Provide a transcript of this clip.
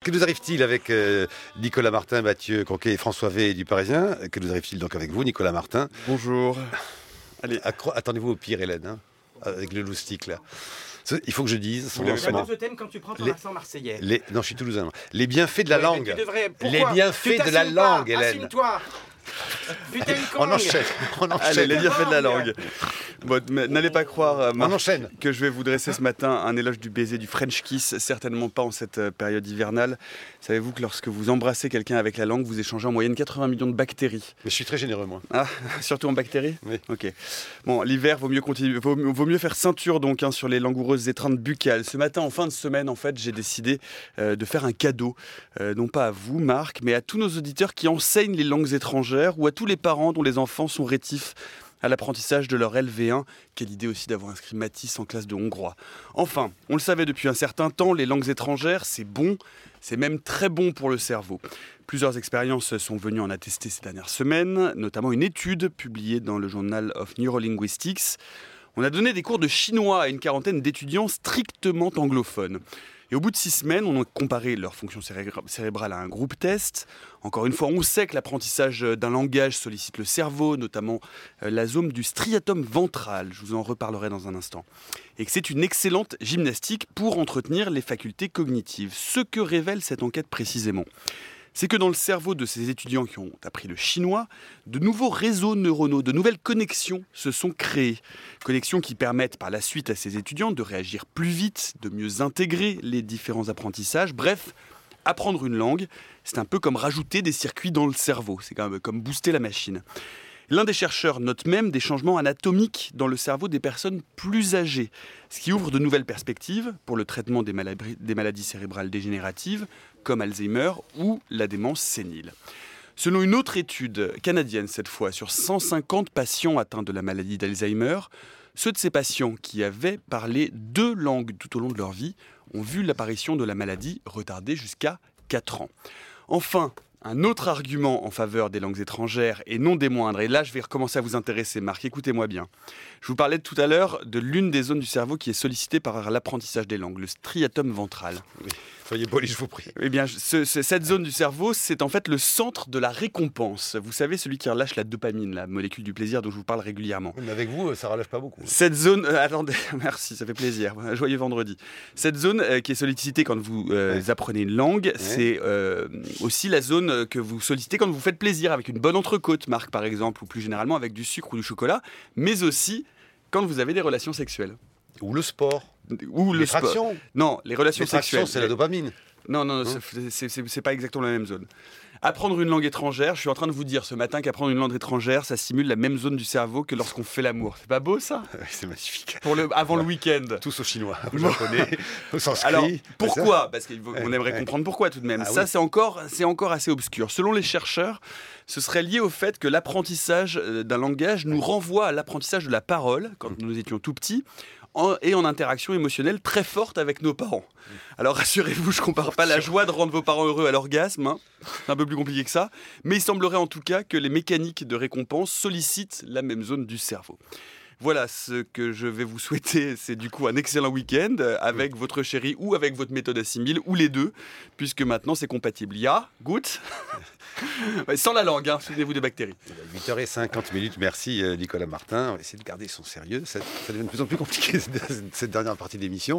Que nous arrive-t-il avec Nicolas Martin, Mathieu Conquet et François V du Parisien? Que nous arrive-t-il donc avec vous, Nicolas Martin? Bonjour. Allez. Attendez-vous au pire, Hélène, hein, avec le loustic là. Il faut que je dise son lancement. Je t'aime quand tu prends ton accent marseillais. Non, je suis toulousain. Les bienfaits de la langue. Les bienfaits de la langue, Hélène. Assume-toi. Putain, on enchaîne. Allez, les bienfaits de la langue. Bon, n'allez pas croire, Marc, on enchaîne, que je vais vous dresser ce matin un éloge du baiser, du French kiss, certainement pas en cette période hivernale. Savez-vous que lorsque vous embrassez quelqu'un avec la langue, vous échangez en moyenne 80 millions de bactéries? Mais je suis très généreux, moi. Ah, surtout en bactéries? Oui. Ok. Bon, l'hiver, vaut mieux faire ceinture donc sur les langoureuses étreintes buccales. Ce matin, en fin de semaine, en fait, j'ai décidé de faire un cadeau, non pas à vous, Marc, mais à tous nos auditeurs qui enseignent les langues étrangères ou à tous les parents dont les enfants sont rétifs à l'apprentissage de leur LV1. Quelle idée aussi d'avoir inscrit Matisse en classe de hongrois. Enfin, on le savait depuis un certain temps, les langues étrangères, c'est bon, c'est même très bon pour le cerveau. Plusieurs expériences sont venues en attester ces dernières semaines, notamment une étude publiée dans le Journal of Neurolinguistics. On a donné des cours de chinois à une quarantaine d'étudiants strictement anglophones. Et au bout de 6 semaines, on a comparé leur fonction cérébrale à un groupe test. Encore une fois, on sait que l'apprentissage d'un langage sollicite le cerveau, notamment la zone du striatum ventral. Je vous en reparlerai dans un instant. Et que c'est une excellente gymnastique pour entretenir les facultés cognitives. Ce que révèle cette enquête précisément, c'est que dans le cerveau de ces étudiants qui ont appris le chinois, de nouveaux réseaux neuronaux, de nouvelles connexions se sont créées. Connexions qui permettent par la suite à ces étudiants de réagir plus vite, de mieux intégrer les différents apprentissages. Bref, apprendre une langue, c'est un peu comme rajouter des circuits dans le cerveau, c'est comme booster la machine. L'un des chercheurs note même des changements anatomiques dans le cerveau des personnes plus âgées, ce qui ouvre de nouvelles perspectives pour le traitement des maladies cérébrales dégénératives, comme Alzheimer ou la démence sénile. Selon une autre étude, canadienne cette fois, sur 150 patients atteints de la maladie d'Alzheimer, ceux de ces patients qui avaient parlé 2 langues tout au long de leur vie ont vu l'apparition de la maladie retardée jusqu'à 4 ans. Enfin, un autre argument en faveur des langues étrangères, et non des moindres, et là je vais recommencer à vous intéresser, Marc, écoutez-moi bien. Je vous parlais tout à l'heure de l'une des zones du cerveau qui est sollicitée par l'apprentissage des langues, le striatum ventral. Oui. Soyez poli, je vous prie. Eh bien, cette zone du cerveau, c'est en fait le centre de la récompense. Vous savez, celui qui relâche la dopamine, la molécule du plaisir dont je vous parle régulièrement. Mais avec vous, ça relâche pas beaucoup. Cette zone... attendez, merci, ça fait plaisir. Joyeux vendredi. Cette zone qui est sollicitée quand vous apprenez une langue, c'est aussi la zone que vous sollicitez quand vous faites plaisir, avec une bonne entrecôte, Marc, par exemple, ou plus généralement avec du sucre ou du chocolat, mais aussi quand vous avez des relations sexuelles. Ou le sport. Ou le traction. Non, les relations sexuelles. C'est la dopamine. Non, c'est pas exactement la même zone. Apprendre une langue étrangère, je suis en train de vous dire ce matin qu'apprendre une langue étrangère, ça stimule la même zone du cerveau que lorsqu'on fait l'amour. C'est pas beau ça? Oui, c'est magnifique. Avant le week-end. Tous aux Chinois, aux Japonais, aux Sanskrit. Alors, pourquoi? Parce qu'on aimerait comprendre pourquoi tout de même. Ça, c'est encore assez obscur. Selon les chercheurs, ce serait lié au fait que l'apprentissage d'un langage nous renvoie à l'apprentissage de la parole, quand nous étions tout petits, et en interaction émotionnelle très forte avec nos parents. Alors rassurez-vous, je ne compare pas la joie de rendre vos parents heureux à l'orgasme, hein. C'est un peu plus compliqué que ça, mais il semblerait en tout cas que les mécaniques de récompense sollicitent la même zone du cerveau. Voilà, ce que je vais vous souhaiter, c'est du coup un excellent week-end avec votre chérie ou avec votre méthode assimile, ou les deux, puisque maintenant c'est compatible. Ya, gut. Sans la langue, hein, souvenez-vous des bactéries. 8h50, merci Nicolas Martin. On va essayer de garder son sérieux. Ça devient de plus en plus compliqué cette dernière partie d'émission.